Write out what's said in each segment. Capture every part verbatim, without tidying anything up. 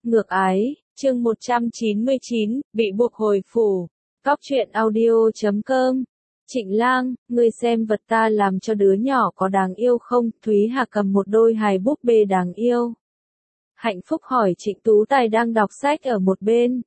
Ngược ái, chương một trăm chín mươi chín, bị buộc hồi phủ. Cóc truyện audio chấm com. Trịnh Lang, ngươi xem vật ta làm cho đứa nhỏ có đáng yêu không? Thúy Hà cầm một đôi hài búp bê đáng yêu. Hạnh Phúc hỏi Trịnh Tú Tài đang đọc sách ở một bên.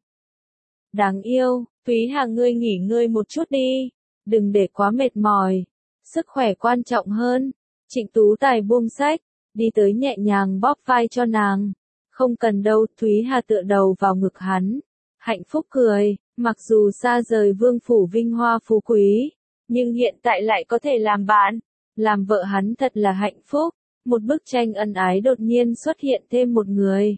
Đáng yêu, Thúy Hà ngươi nghỉ ngơi một chút đi, đừng để quá mệt mỏi, sức khỏe quan trọng hơn. Trịnh Tú Tài buông sách, đi tới nhẹ nhàng bóp vai cho nàng. Không cần đâu, Thúy Hà tựa đầu vào ngực hắn. Hạnh Phúc cười, mặc dù xa rời vương phủ vinh hoa phú quý, nhưng hiện tại lại có thể làm bạn, làm vợ hắn thật là hạnh phúc. Một bức tranh ân ái đột nhiên xuất hiện thêm một người.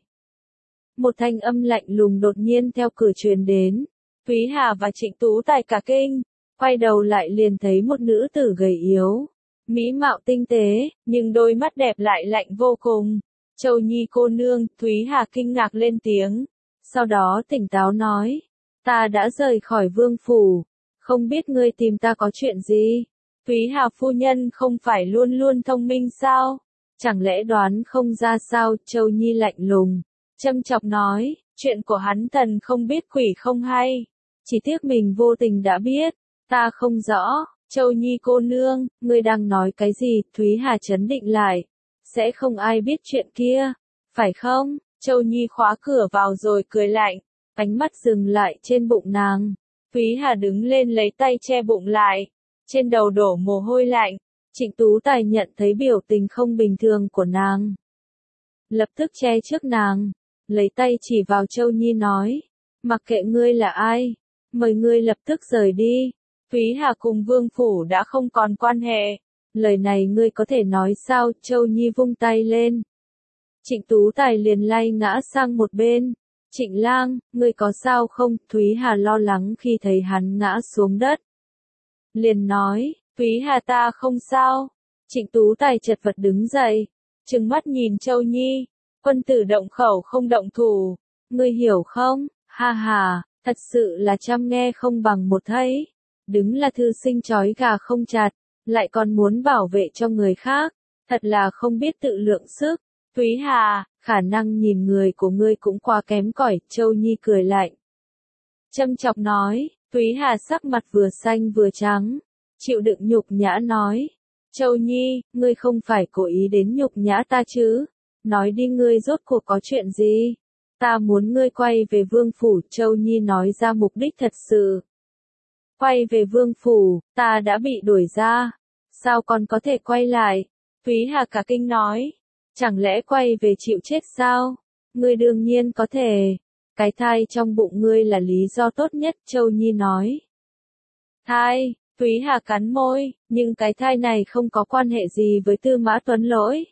Một thanh âm lạnh lùng đột nhiên theo cửa truyền đến. Thúy Hà và Trịnh Tú Tài cả kinh, quay đầu lại liền thấy một nữ tử gầy yếu, mỹ mạo tinh tế, nhưng đôi mắt đẹp lại lạnh vô cùng. Châu Nhi cô nương, Thúy Hà kinh ngạc lên tiếng, sau đó tỉnh táo nói, ta đã rời khỏi vương phủ, không biết ngươi tìm ta có chuyện gì. Thúy Hà phu nhân không phải luôn luôn thông minh sao? Chẳng lẽ đoán không ra sao? Châu Nhi lạnh lùng, châm chọc nói, chuyện của hắn thần không biết quỷ không hay, chỉ tiếc mình vô tình đã biết, ta không rõ. Châu Nhi cô nương, ngươi đang nói cái gì? Thúy Hà trấn định lại, sẽ không ai biết chuyện kia, phải không? Châu Nhi khóa cửa vào rồi cười lạnh, ánh mắt dừng lại trên bụng nàng. Thúy Hà đứng lên lấy tay che bụng lại, trên đầu đổ mồ hôi lạnh. Trịnh Tú Tài nhận thấy biểu tình không bình thường của nàng, lập tức che trước nàng, lấy tay chỉ vào Châu Nhi nói, mặc kệ ngươi là ai, mời ngươi lập tức rời đi. Thúy Hà cùng vương phủ đã không còn quan hệ, lời này ngươi có thể nói sao? Châu Nhi vung tay lên, Trịnh Tú Tài liền lay ngã sang một bên. Trịnh Lang, ngươi có sao không? Thúy Hà lo lắng khi thấy hắn ngã xuống đất, liền nói, Thúy Hà ta không sao. Trịnh Tú Tài chật vật đứng dậy, trừng mắt nhìn Châu Nhi, quân tử động khẩu không động thủ, ngươi hiểu không? Ha ha, thật sự là trăm nghe không bằng một thấy, đứng là thư sinh chói gà không chặt, lại còn muốn bảo vệ cho người khác, thật là không biết tự lượng sức. Thúy Hà, khả năng nhìn người của ngươi cũng quá kém cỏi. Châu Nhi cười lạnh, châm chọc nói. Thúy Hà sắc mặt vừa xanh vừa trắng, chịu đựng nhục nhã nói, Châu Nhi, ngươi không phải cố ý đến nhục nhã ta chứ? Nói đi, ngươi rốt cuộc có chuyện gì? Ta muốn ngươi quay về vương phủ. Châu Nhi nói ra mục đích thật sự. Quay về vương phủ, ta đã bị đuổi ra, sao còn có thể quay lại? Thúy Hà cả kinh nói, chẳng lẽ quay về chịu chết sao? Ngươi đương nhiên có thể, cái thai trong bụng ngươi là lý do tốt nhất. Châu Nhi nói. Thai? Thúy Hà cắn môi, nhưng cái thai này không có quan hệ gì với Tư Mã Tuấn Lỗi.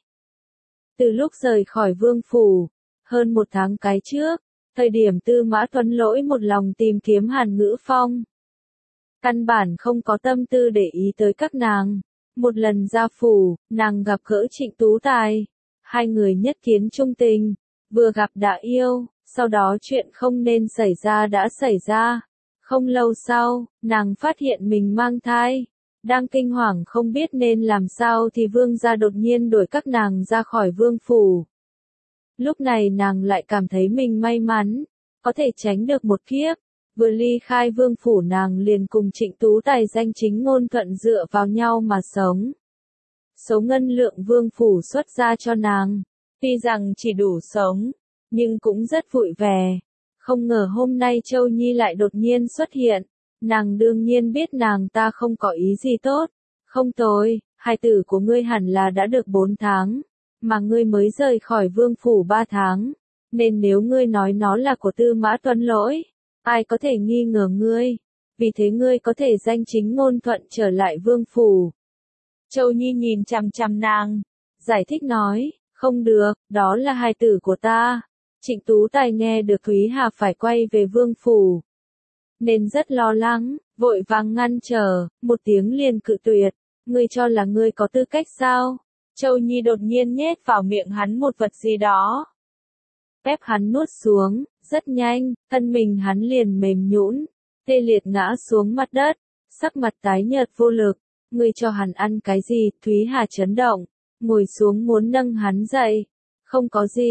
Từ lúc rời khỏi vương phủ, hơn một tháng cái trước, thời điểm Tư Mã Tuấn Lỗi một lòng tìm kiếm Hàn Ngữ Phong, căn bản không có tâm tư để ý tới các nàng. Một lần ra phủ, nàng gặp gỡ Trịnh Tú Tài, hai người nhất kiến trung tình, vừa gặp đã yêu, sau đó chuyện không nên xảy ra đã xảy ra. Không lâu sau, nàng phát hiện mình mang thai, đang kinh hoàng không biết nên làm sao thì vương gia đột nhiên đuổi các nàng ra khỏi vương phủ. Lúc này nàng lại cảm thấy mình may mắn, có thể tránh được một kiếp. Vừa ly khai vương phủ nàng liền cùng Trịnh Tú Tài danh chính ngôn thuận dựa vào nhau mà sống. Số ngân lượng vương phủ xuất ra cho nàng, tuy rằng chỉ đủ sống, nhưng cũng rất vui vẻ. Không ngờ hôm nay Châu Nhi lại đột nhiên xuất hiện, nàng đương nhiên biết nàng ta không có ý gì tốt. Không tồi, hài tử của ngươi hẳn là đã được bốn tháng, mà ngươi mới rời khỏi vương phủ ba tháng, nên nếu ngươi nói nó là của Tư Mã Tuấn Lỗi, ai có thể nghi ngờ ngươi, vì thế ngươi có thể danh chính ngôn thuận trở lại vương phủ. Châu Nhi nhìn chằm chằm nàng, giải thích nói, không được, đó là hài tử của ta. Trịnh Tú Tài nghe được Thúy Hà phải quay về vương phủ, nên rất lo lắng, vội vàng ngăn trở, một tiếng liền cự tuyệt, ngươi cho là ngươi có tư cách sao? Châu Nhi đột nhiên nhét vào miệng hắn một vật gì đó, ép hắn nuốt xuống, rất nhanh, thân mình hắn liền mềm nhũn, tê liệt ngã xuống mặt đất, sắc mặt tái nhợt vô lực. Ngươi cho hắn ăn cái gì? Thúy Hà chấn động, ngồi xuống muốn nâng hắn dậy. Không có gì.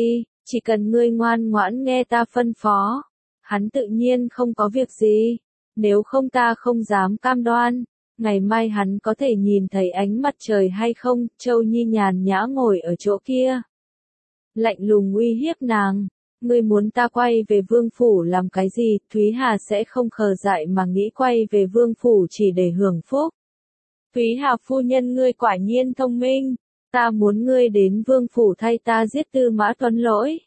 Chỉ cần ngươi ngoan ngoãn nghe ta phân phó, hắn tự nhiên không có việc gì. Nếu không ta không dám cam đoan, ngày mai hắn có thể nhìn thấy ánh mặt trời hay không. Châu Nhi nhàn nhã ngồi ở chỗ kia, lạnh lùng uy hiếp nàng. Ngươi muốn ta quay về vương phủ làm cái gì? Thúy Hà sẽ không khờ dại mà nghĩ quay về vương phủ chỉ để hưởng phúc. Thúy Hà phu nhân, ngươi quả nhiên thông minh. Ta muốn ngươi đến vương phủ thay ta giết Tư Mã Tuấn Lỗi,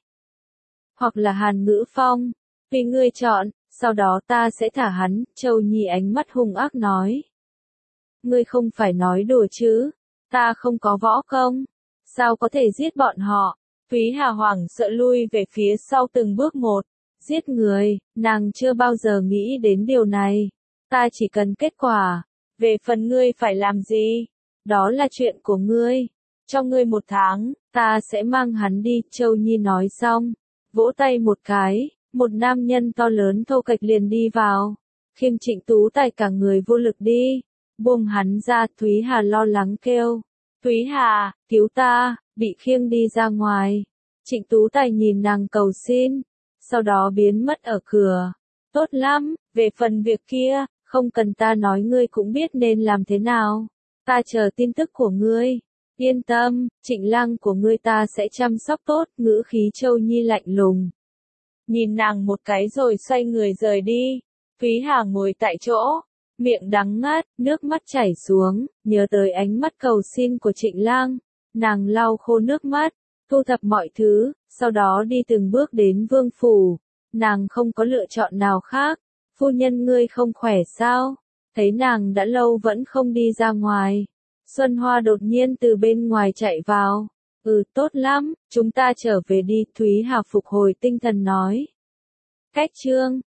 hoặc là Hàn Ngữ Phong, vì ngươi chọn, sau đó ta sẽ thả hắn. Châu Nhi ánh mắt hung ác nói. Ngươi không phải nói đùa chứ? Ta không có võ công, sao có thể giết bọn họ? Thúy Hà hoảng sợ lui về phía sau từng bước một. Giết người, nàng chưa bao giờ nghĩ đến điều này. Ta chỉ cần kết quả. Về phần ngươi phải làm gì, đó là chuyện của ngươi. Cho ngươi một tháng, ta sẽ mang hắn đi. Châu Nhi nói xong, vỗ tay một cái, một nam nhân to lớn thô kệch liền đi vào, khiêng Trịnh Tú Tài cả người vô lực đi, buông hắn ra. Thúy Hà lo lắng kêu, Thúy Hà, cứu ta, bị khiêng đi ra ngoài. Trịnh Tú Tài nhìn nàng cầu xin, sau đó biến mất ở cửa. Tốt lắm, về phần việc kia, không cần ta nói ngươi cũng biết nên làm thế nào. Ta chờ tin tức của ngươi. Yên tâm, Trịnh Lang của ngươi ta sẽ chăm sóc tốt. Ngữ khí Châu Nhi lạnh lùng. Nhìn nàng một cái rồi xoay người rời đi. Thúy Hà ngồi tại chỗ, miệng đắng ngắt, nước mắt chảy xuống, nhớ tới ánh mắt cầu xin của Trịnh Lang. Nàng lau khô nước mắt, thu thập mọi thứ, sau đó đi từng bước đến vương phủ. Nàng không có lựa chọn nào khác. Phu nhân, ngươi không khỏe sao? Thấy nàng đã lâu vẫn không đi ra ngoài, Xuân Hoa đột nhiên từ bên ngoài chạy vào. Ừ, tốt lắm, chúng ta trở về đi. Thúy Hà phục hồi tinh thần nói. Cách chương